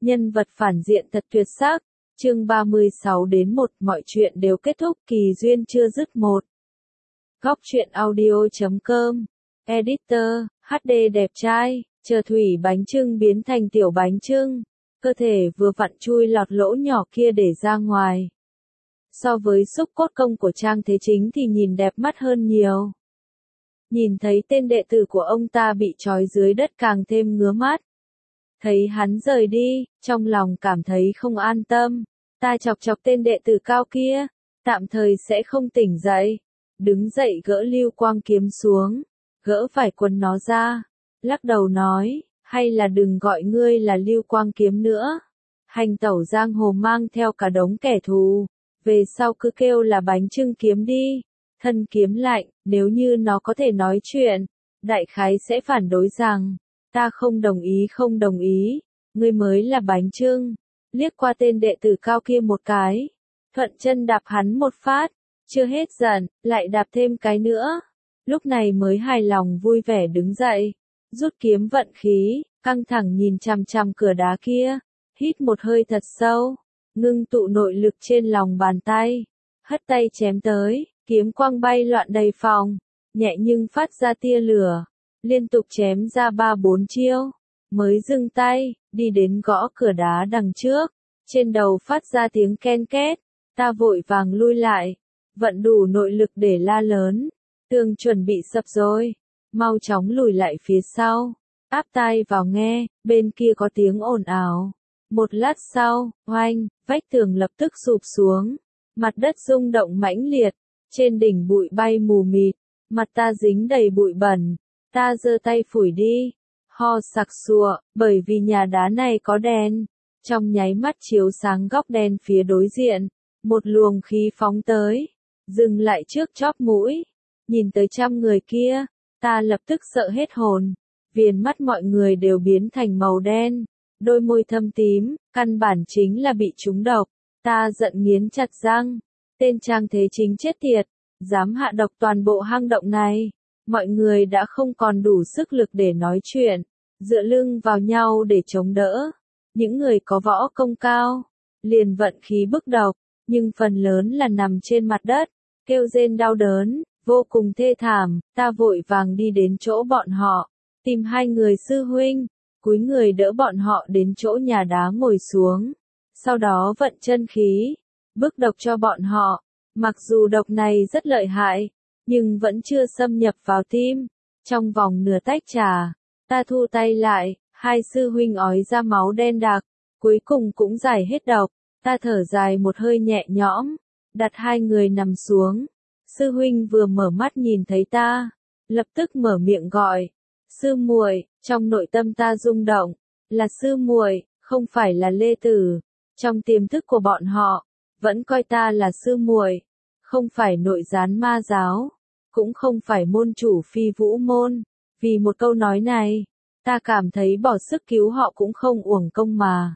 Nhân vật phản diện thật tuyệt sắc. Chương 36 đến 1, mọi chuyện đều kết thúc, kỳ duyên chưa dứt 1. Góc truyện audio.com. Editor, HD đẹp trai, chờ thủy bánh chưng biến thành tiểu bánh chưng. Cơ thể vừa vặn chui lọt lỗ nhỏ kia để ra ngoài. So với xúc cốt công của Trang Thế Chính thì nhìn đẹp mắt hơn nhiều. Nhìn thấy tên đệ tử của ông ta bị trói dưới đất càng thêm ngứa mắt. Thấy hắn rời đi, trong lòng cảm thấy không an tâm. Ta chọc chọc tên đệ tử cao kia, tạm thời sẽ không tỉnh dậy. Đứng dậy gỡ lưu quang kiếm xuống, gỡ phải quần nó ra, lắc đầu nói, hay là đừng gọi ngươi là lưu quang kiếm nữa. Hành tẩu giang hồ mang theo cả đống kẻ thù, về sau cứ kêu là bánh chưng kiếm đi. Thân kiếm lạnh, nếu như nó có thể nói chuyện, đại khái sẽ phản đối rằng, ta không đồng ý, ngươi mới là bánh chưng. Liếc qua tên đệ tử cao kia một cái, thuận chân đạp hắn một phát, chưa hết giận, lại đạp thêm cái nữa. Lúc này mới hài lòng vui vẻ đứng dậy, rút kiếm vận khí, căng thẳng nhìn chằm chằm cửa đá kia, hít một hơi thật sâu, ngưng tụ nội lực trên lòng bàn tay, hất tay chém tới, kiếm quang bay loạn đầy phòng, nhẹ nhưng phát ra tia lửa, liên tục chém ra 3-4 chiêu, mới dừng tay, đi đến gõ cửa đá đằng trước, trên đầu phát ra tiếng ken két, ta vội vàng lui lại, vận đủ nội lực để la lớn, tường chuẩn bị sập rồi, mau chóng lùi lại phía sau, áp tai vào nghe, bên kia có tiếng ồn ào. Một lát sau, oanh, vách tường lập tức sụp xuống, mặt đất rung động mãnh liệt, trên đỉnh bụi bay mù mịt, mặt ta dính đầy bụi bẩn, ta giơ tay phủi đi, ho sặc sụa, bởi vì nhà đá này có đèn, trong nháy mắt chiếu sáng góc đèn phía đối diện, một luồng khí phóng tới, dừng lại trước chóp mũi, nhìn tới 100 người kia, ta lập tức sợ hết hồn, viền mắt mọi người đều biến thành màu đen, đôi môi thâm tím, căn bản chính là bị trúng độc, ta giận nghiến chặt răng, tên Trang Thế Chính chết tiệt, dám hạ độc toàn bộ hang động này, mọi người đã không còn đủ sức lực để nói chuyện, dựa lưng vào nhau để chống đỡ, những người có võ công cao, liền vận khí bức độc, nhưng phần lớn là nằm trên mặt đất, kêu rên đau đớn, vô cùng thê thảm, ta vội vàng đi đến chỗ bọn họ, tìm 2 người sư huynh, cúi người đỡ bọn họ đến chỗ nhà đá ngồi xuống, sau đó vận chân khí, bức độc cho bọn họ, mặc dù độc này rất lợi hại, nhưng vẫn chưa xâm nhập vào tim, trong vòng nửa tách trà, ta thu tay lại, 2 sư huynh ói ra máu đen đặc, cuối cùng cũng giải hết độc, ta thở dài một hơi nhẹ nhõm, đặt 2 người nằm xuống, sư huynh vừa mở mắt nhìn thấy ta, lập tức mở miệng gọi, sư muội, trong nội tâm ta rung động, là sư muội, không phải là Lê Tử, trong tiềm thức của bọn họ, vẫn coi ta là sư muội, không phải nội gián ma giáo, cũng không phải môn chủ Phi Vũ môn, vì một câu nói này, ta cảm thấy bỏ sức cứu họ cũng không uổng công mà.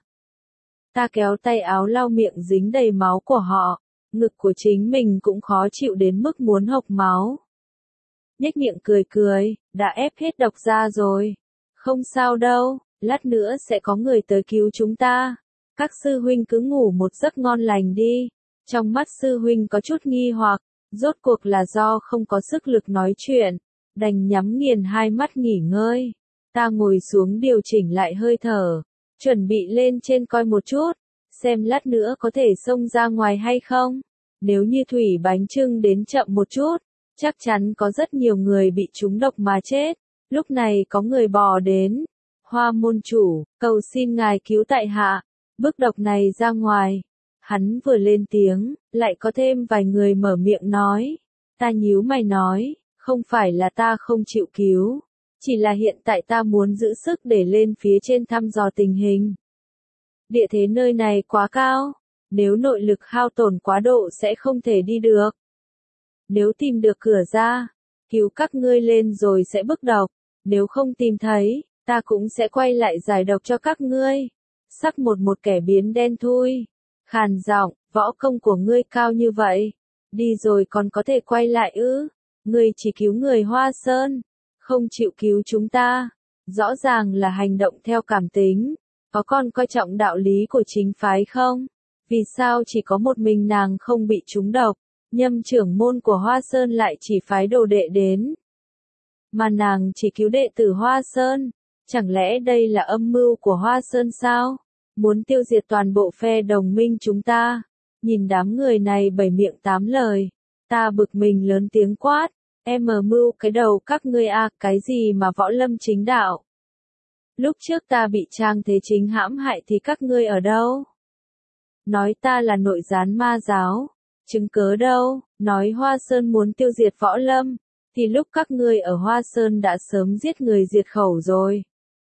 Ta kéo tay áo lau miệng dính đầy máu của họ, ngực của chính mình cũng khó chịu đến mức muốn hộc máu. Nhếch miệng cười, đã ép hết độc ra rồi. Không sao đâu, lát nữa sẽ có người tới cứu chúng ta. Các sư huynh cứ ngủ một giấc ngon lành đi. Trong mắt sư huynh có chút nghi hoặc, rốt cuộc là do không có sức lực nói chuyện, đành nhắm nghiền 2 mắt nghỉ ngơi. Ta ngồi xuống điều chỉnh lại hơi thở, chuẩn bị lên trên coi một chút, xem lát nữa có thể xông ra ngoài hay không. Nếu như thủy bánh chưng đến chậm một chút, chắc chắn có rất nhiều người bị trúng độc mà chết. Lúc này có người bò đến. Hoa môn chủ, cầu xin ngài cứu tại hạ. Bức độc này ra ngoài. Hắn vừa lên tiếng, lại có thêm vài người mở miệng nói. Ta nhíu mày nói, không phải là ta không chịu cứu. Chỉ là hiện tại ta muốn giữ sức để lên phía trên thăm dò tình hình. Địa thế nơi này quá cao. Nếu nội lực hao tổn quá độ sẽ không thể đi được. Nếu tìm được cửa ra, cứu các ngươi lên rồi sẽ bức độc, nếu không tìm thấy, ta cũng sẽ quay lại giải độc cho các ngươi. Sắc một kẻ biến đen thui, khàn giọng, võ công của ngươi cao như vậy, đi rồi còn có thể quay lại ư? Ngươi chỉ cứu người Hoa Sơn, không chịu cứu chúng ta, rõ ràng là hành động theo cảm tính. Có con coi trọng đạo lý của chính phái không? Vì sao chỉ có một mình nàng không bị trúng độc? Nhâm trưởng môn của Hoa Sơn lại chỉ phái đồ đệ đến. Mà nàng chỉ cứu đệ tử Hoa Sơn. Chẳng lẽ đây là âm mưu của Hoa Sơn sao? Muốn tiêu diệt toàn bộ phe đồng minh chúng ta. Nhìn đám người này bảy miệng tám lời. Ta bực mình lớn tiếng quát. Em mưu cái đầu các ngươi à, cái gì mà võ lâm chính đạo? Lúc trước ta bị Trang Thế Chính hãm hại thì các ngươi ở đâu? Nói ta là nội gián ma giáo. Chứng cớ đâu? Nói Hoa Sơn muốn tiêu diệt võ lâm. Thì lúc các ngươi ở Hoa Sơn đã sớm giết người diệt khẩu rồi.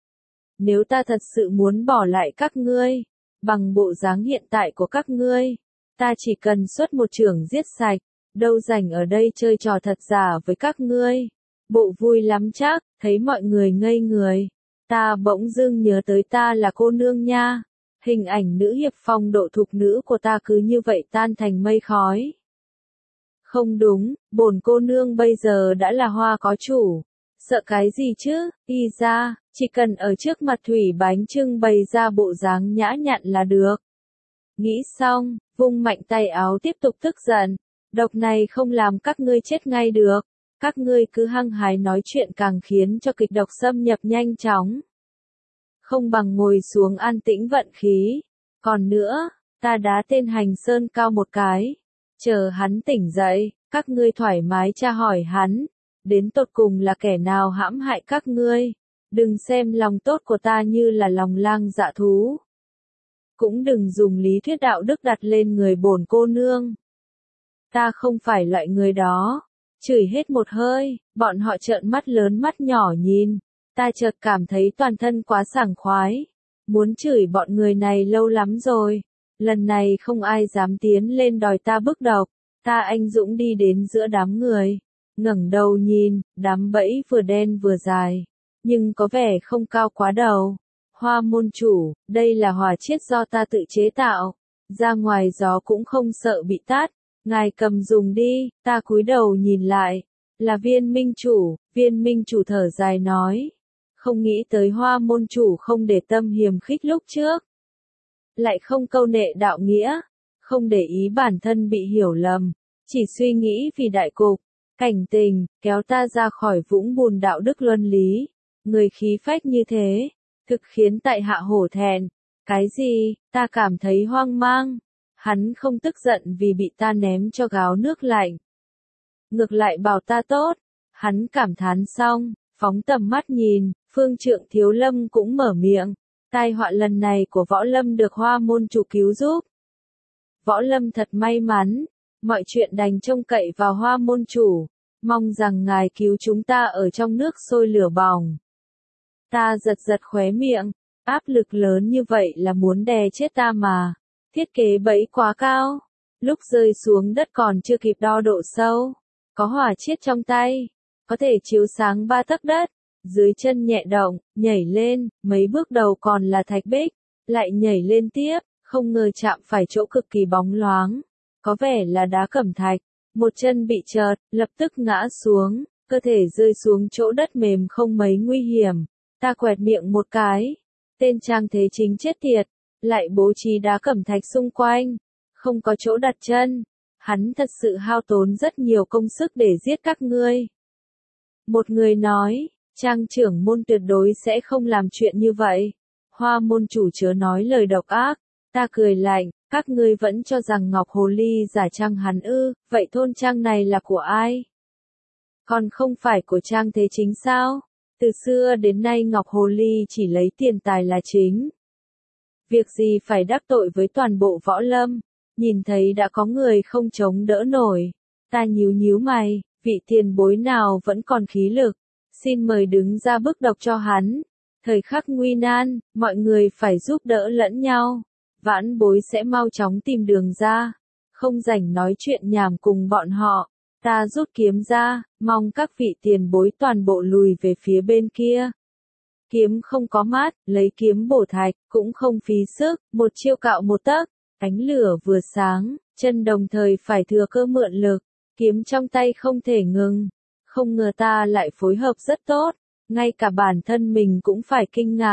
Nếu ta thật sự muốn bỏ lại các ngươi, bằng bộ dáng hiện tại của các ngươi, ta chỉ cần xuất một chưởng giết sạch, đâu rảnh ở đây chơi trò thật giả với các ngươi. Bộ vui lắm chắc, thấy mọi người ngây người. Ta bỗng dưng nhớ tới ta là cô nương nha. Hình ảnh nữ hiệp phong độ thục nữ của ta cứ như vậy tan thành mây khói. Không đúng, bổn cô nương bây giờ đã là Hoa có chủ. Sợ cái gì chứ, y ra, chỉ cần ở trước mặt Thủy Bánh trưng bày ra bộ dáng nhã nhặn là được. Nghĩ xong, vung mạnh tay áo tiếp tục tức giận. Độc này không làm các ngươi chết ngay được. Các ngươi cứ hăng hái nói chuyện càng khiến cho kịch độc xâm nhập nhanh chóng. Không bằng ngồi xuống an tĩnh vận khí. Còn nữa, ta đá tên Hành Sơn Cao một cái. Chờ hắn tỉnh dậy, các ngươi thoải mái tra hỏi hắn. Đến tột cùng là kẻ nào hãm hại các ngươi. Đừng xem lòng tốt của ta như là lòng lang dạ thú. Cũng đừng dùng lý thuyết đạo đức đặt lên người bổn cô nương. Ta không phải loại người đó. Chửi hết một hơi, bọn họ trợn mắt lớn mắt nhỏ nhìn. Ta chợt cảm thấy toàn thân quá sảng khoái. Muốn chửi bọn người này lâu lắm rồi. Lần này không ai dám tiến lên đòi ta bức độc. Ta anh dũng đi đến giữa đám người. Ngẩng đầu nhìn, đám bẫy vừa đen vừa dài. Nhưng có vẻ không cao quá đầu. Hoa môn chủ, đây là hỏa chiết do ta tự chế tạo. Ra ngoài gió cũng không sợ bị tát. Ngài cầm dùng đi, ta cúi đầu nhìn lại. Là viên minh chủ thở dài nói. Không nghĩ tới Hoa môn chủ không để tâm hiềm khích lúc trước. Lại không câu nệ đạo nghĩa. Không để ý bản thân bị hiểu lầm. Chỉ suy nghĩ vì đại cục. Cảnh tình, kéo ta ra khỏi vũng bùn đạo đức luân lý. Người khí phách như thế. Thực khiến tại hạ hổ thẹn. Cái gì, ta cảm thấy hoang mang. Hắn không tức giận vì bị ta ném cho gáo nước lạnh. Ngược lại bảo ta tốt. Hắn cảm thán xong, phóng tầm mắt nhìn, Phương Trượng Thiếu Lâm cũng mở miệng. Tai họa lần này của Võ Lâm được Hoa môn chủ cứu giúp. Võ Lâm thật may mắn. Mọi chuyện đành trông cậy vào Hoa môn chủ. Mong rằng ngài cứu chúng ta ở trong nước sôi lửa bỏng. Ta giật khóe miệng. Áp lực lớn như vậy là muốn đè chết ta mà. Thiết kế bẫy quá cao. Lúc rơi xuống đất còn chưa kịp đo độ sâu. Có hỏa chiết trong tay. Có thể chiếu sáng 3 tấc đất. Dưới chân nhẹ động, nhảy lên, mấy bước đầu còn là thạch bích. Lại nhảy lên tiếp, không ngờ chạm phải chỗ cực kỳ bóng loáng. Có vẻ là đá cẩm thạch. Một chân bị trợt, lập tức ngã xuống. Cơ thể rơi xuống chỗ đất mềm không mấy nguy hiểm. Ta quẹt miệng một cái. Tên Trang Thế Chính chết tiệt. Lại bố trí đá cẩm thạch xung quanh. Không có chỗ đặt chân. Hắn thật sự hao tốn rất nhiều công sức để giết các ngươi. Một người nói, Trang trưởng môn tuyệt đối sẽ không làm chuyện như vậy. Hoa môn chủ chớ nói lời độc ác. Ta cười lạnh, các ngươi vẫn cho rằng Ngọc Hồ Ly giả Trang hắn ư, vậy thôn Trang này là của ai? Còn không phải của Trang Thế Chính sao? Từ xưa đến nay Ngọc Hồ Ly chỉ lấy tiền tài là chính. Việc gì phải đắc tội với toàn bộ võ lâm, nhìn thấy đã có người không chống đỡ nổi. Ta nhíu mày, vị tiền bối nào vẫn còn khí lực, xin mời đứng ra bức độc cho hắn. Thời khắc nguy nan, mọi người phải giúp đỡ lẫn nhau. Vãn bối sẽ mau chóng tìm đường ra, không rảnh nói chuyện nhảm cùng bọn họ. Ta rút kiếm ra, mong các vị tiền bối toàn bộ lùi về phía bên kia. Kiếm không có mát, lấy kiếm bổ thạch, cũng không phí sức, một chiêu cạo một tấc. Ánh lửa vừa sáng, chân đồng thời phải thừa cơ mượn lực, kiếm trong tay không thể ngừng. Không ngờ ta lại phối hợp rất tốt, ngay cả bản thân mình cũng phải kinh ngạc.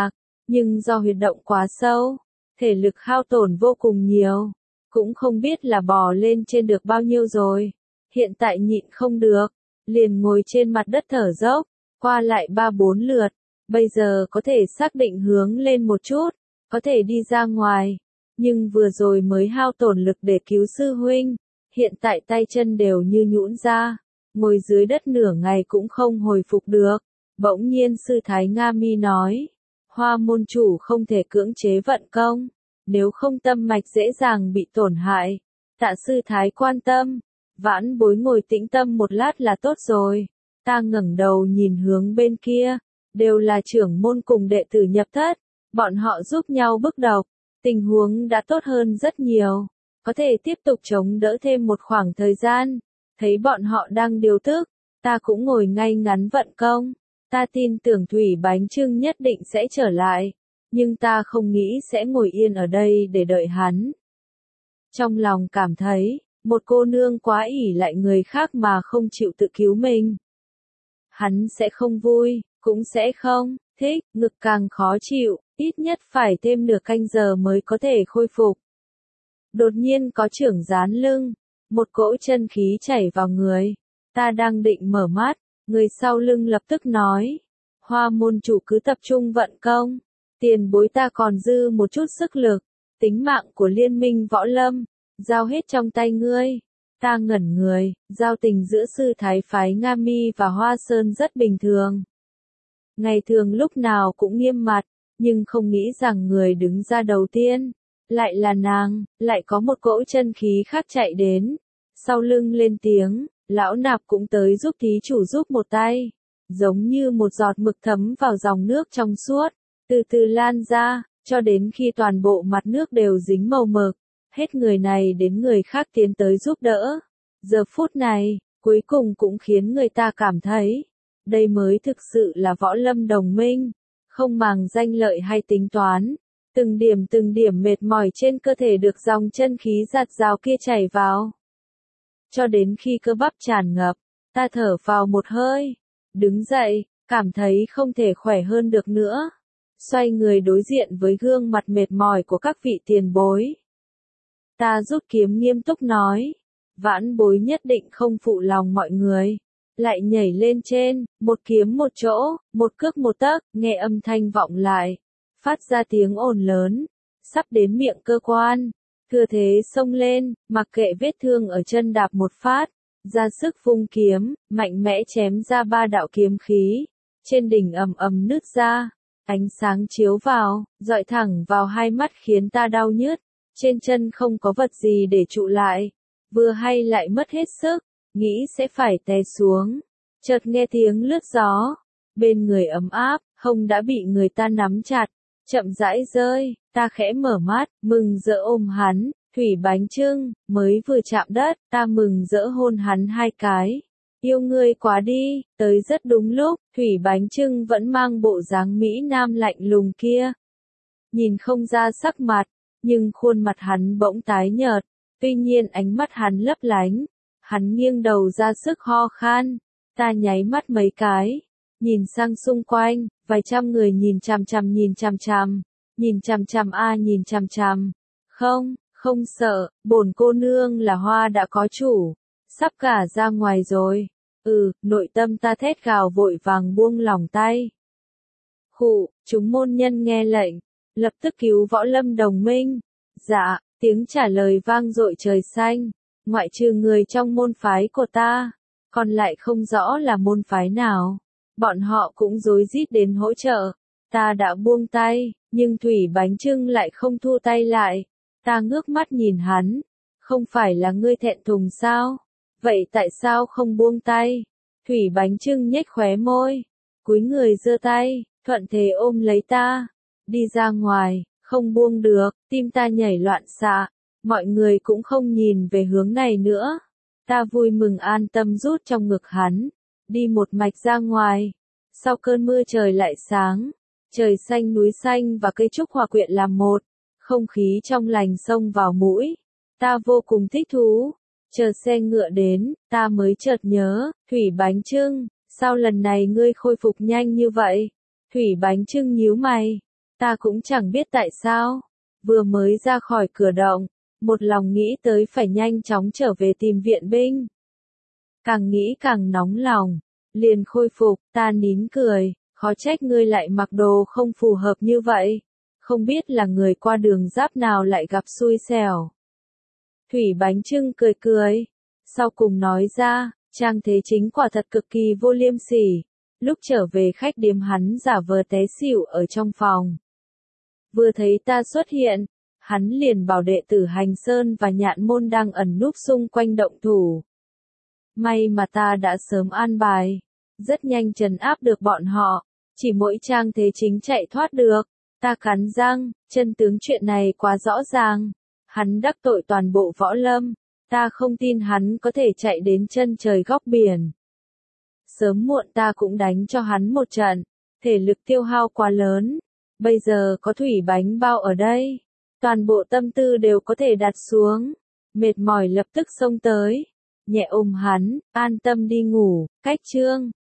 nhưng do huyệt động quá sâu, thể lực hao tổn vô cùng nhiều, cũng không biết là bò lên trên được bao nhiêu rồi. Hiện tại nhịn không được, liền ngồi trên mặt đất thở dốc, qua lại 3-4 lượt, bây giờ có thể xác định hướng lên một chút, có thể đi ra ngoài, nhưng vừa rồi mới hao tổn lực để cứu sư huynh, hiện tại tay chân đều như nhũn ra, ngồi dưới đất nửa ngày cũng không hồi phục được. Bỗng nhiên sư Thái Nga Mi nói, Hoa môn chủ không thể cưỡng chế vận công, nếu không tâm mạch dễ dàng bị tổn hại. Tạ sư Thái quan tâm, vãn bối ngồi tĩnh tâm một lát là tốt rồi. Ta ngẩng đầu nhìn hướng bên kia, đều là trưởng môn cùng đệ tử nhập thất, bọn họ giúp nhau bức độc, tình huống đã tốt hơn rất nhiều, có thể tiếp tục chống đỡ thêm một khoảng thời gian. Thấy bọn họ đang điều tức, ta cũng ngồi ngay ngắn vận công. Ta tin tưởng Thủy Bánh Chưng nhất định sẽ trở lại, nhưng ta không nghĩ sẽ ngồi yên ở đây để đợi hắn. Trong lòng cảm thấy, một cô nương quá ỷ lại người khác mà không chịu tự cứu mình. Hắn sẽ không vui, cũng sẽ không thích, ngực càng khó chịu, ít nhất phải thêm nửa canh giờ mới có thể khôi phục. Đột nhiên có chưởng dán lưng, một cỗ chân khí chảy vào người. Ta đang định mở mắt, người sau lưng lập tức nói, Hoa môn chủ cứ tập trung vận công, tiền bối ta còn dư một chút sức lực, tính mạng của liên minh võ lâm, giao hết trong tay ngươi. Ta ngẩn người, giao tình giữa sư thái phái Nga Mi và Hoa Sơn rất bình thường. Ngày thường lúc nào cũng nghiêm mặt, nhưng không nghĩ rằng người đứng ra đầu tiên, lại là nàng, lại có một cỗ chân khí khác chạy đến. Sau lưng lên tiếng, lão nạp cũng tới giúp thí chủ giúp một tay, giống như một giọt mực thấm vào dòng nước trong suốt, từ từ lan ra, cho đến khi toàn bộ mặt nước đều dính màu mực, hết người này đến người khác tiến tới giúp đỡ. Giờ phút này, cuối cùng cũng khiến người ta cảm thấy, đây mới thực sự là võ lâm đồng minh, không màng danh lợi hay tính toán. Từng điểm mệt mỏi trên cơ thể được dòng chân khí giạt rào kia chảy vào. Cho đến khi cơ bắp tràn ngập, ta thở vào một hơi, đứng dậy, cảm thấy không thể khỏe hơn được nữa. Xoay người đối diện với gương mặt mệt mỏi của các vị tiền bối. Ta rút kiếm nghiêm túc nói, vãn bối nhất định không phụ lòng mọi người. Lại nhảy lên trên, một kiếm một chỗ, một cước một tấc, nghe âm thanh vọng lại, phát ra tiếng ồn lớn, sắp đến miệng cơ quan. Thừa thế xông lên, mặc kệ vết thương ở chân đạp một phát, ra sức vung kiếm, mạnh mẽ chém ra 3 đạo kiếm khí, trên đỉnh ầm ầm nứt ra, ánh sáng chiếu vào, dọi thẳng vào hai mắt khiến ta đau nhức, trên chân không có vật gì để trụ lại, vừa hay lại mất hết sức, nghĩ sẽ phải té xuống, chợt nghe tiếng lướt gió, bên người ấm áp, hông đã bị người ta nắm chặt, chậm rãi rơi. Ta khẽ mở mắt, mừng rỡ ôm hắn, Thủy Bánh Chưng, mới vừa chạm đất, ta mừng rỡ hôn hắn 2 cái. Yêu ngươi quá đi, tới rất đúng lúc, Thủy Bánh Chưng vẫn mang bộ dáng Mỹ Nam lạnh lùng kia. Nhìn không ra sắc mặt, nhưng khuôn mặt hắn bỗng tái nhợt, tuy nhiên ánh mắt hắn lấp lánh. Hắn nghiêng đầu ra sức ho khan, ta nháy mắt mấy cái, nhìn sang xung quanh, vài trăm người nhìn chằm chằm nhìn chằm chằm. Nhìn chằm chằm nhìn chằm chằm. Không sợ, bổn cô nương là hoa đã có chủ, sắp gả ra ngoài rồi. Nội tâm ta thét gào vội vàng buông lỏng tay. Chúng môn nhân nghe lệnh, lập tức cứu võ lâm đồng minh. Dạ, tiếng trả lời vang dội trời xanh, ngoại trừ người trong môn phái của ta, còn lại không rõ là môn phái nào. Bọn họ cũng rối rít đến hỗ trợ. Ta đã buông tay, nhưng Thủy Bánh Chưng lại không thu tay lại. Ta ngước mắt nhìn hắn, không phải là ngươi thẹn thùng sao? Vậy tại sao không buông tay? Thủy Bánh Chưng nhếch khóe môi, cúi người giơ tay, thuận thế ôm lấy ta, đi ra ngoài, không buông được, tim ta nhảy loạn xạ, mọi người cũng không nhìn về hướng này nữa. Ta vui mừng an tâm rút trong ngực hắn, đi một mạch ra ngoài. Sau cơn mưa trời lại sáng. Trời xanh núi xanh và cây trúc hòa quyện làm một, không khí trong lành xông vào mũi. Ta vô cùng thích thú. Chờ xe ngựa đến, ta mới chợt nhớ, Thủy Bánh Chưng, sao lần này ngươi khôi phục nhanh như vậy? Thủy Bánh Chưng nhíu mày, Ta cũng chẳng biết tại sao. Vừa mới ra khỏi cửa động, một lòng nghĩ tới phải nhanh chóng trở về tìm viện binh. Càng nghĩ càng nóng lòng, liền khôi phục, ta nín cười, khó trách ngươi lại mặc đồ không phù hợp như vậy. Không biết là người qua đường giáp nào lại gặp xui xẻo. Thủy Bánh Chưng cười cười, sau cùng nói ra, Trang Thế Chính quả thật cực kỳ vô liêm sỉ. Lúc trở về khách điếm hắn giả vờ té xỉu ở trong phòng. Vừa thấy ta xuất hiện, hắn liền bảo đệ tử Hành Sơn và Nhạn Môn đang ẩn núp xung quanh động thủ. May mà ta đã sớm an bài, rất nhanh trấn áp được bọn họ, chỉ mỗi Trang Thế Chính chạy thoát được. Ta cắn răng, chân tướng chuyện này quá rõ ràng. Hắn đắc tội toàn bộ võ lâm, ta không tin hắn có thể chạy đến chân trời góc biển. Sớm muộn ta cũng đánh cho hắn một trận, thể lực tiêu hao quá lớn. Bây giờ có Thủy Bánh Bao ở đây, toàn bộ tâm tư đều có thể đặt xuống. Mệt mỏi lập tức xông tới, nhẹ ôm hắn, an tâm đi ngủ, cách chương.